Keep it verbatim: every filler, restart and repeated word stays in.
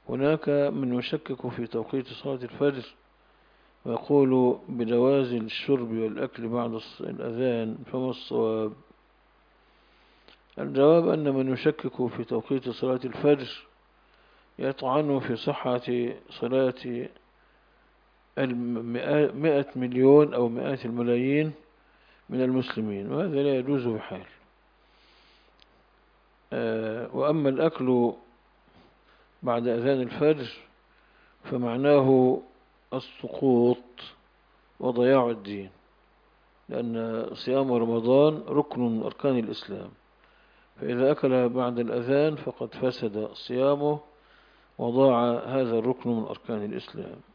هناك من يشكك في توقيت صلاة الفجر ويقول بجواز الشرب والأكل بعد الأذان، فما الصواب؟ الجواب أن من يشكك في توقيت صلاة الفجر يطعن في صحة صلاة المئة مليون أو مئات الملايين من المسلمين، وهذا لا يجوز بحال. وأما الأكل بعد أذان الفجر فمعناه السقوط وضياع الدين، لأن صيام رمضان ركن من أركان الإسلام، فإذا أكل بعد الأذان فقد فسد صيامه وضاع هذا الركن من أركان الإسلام.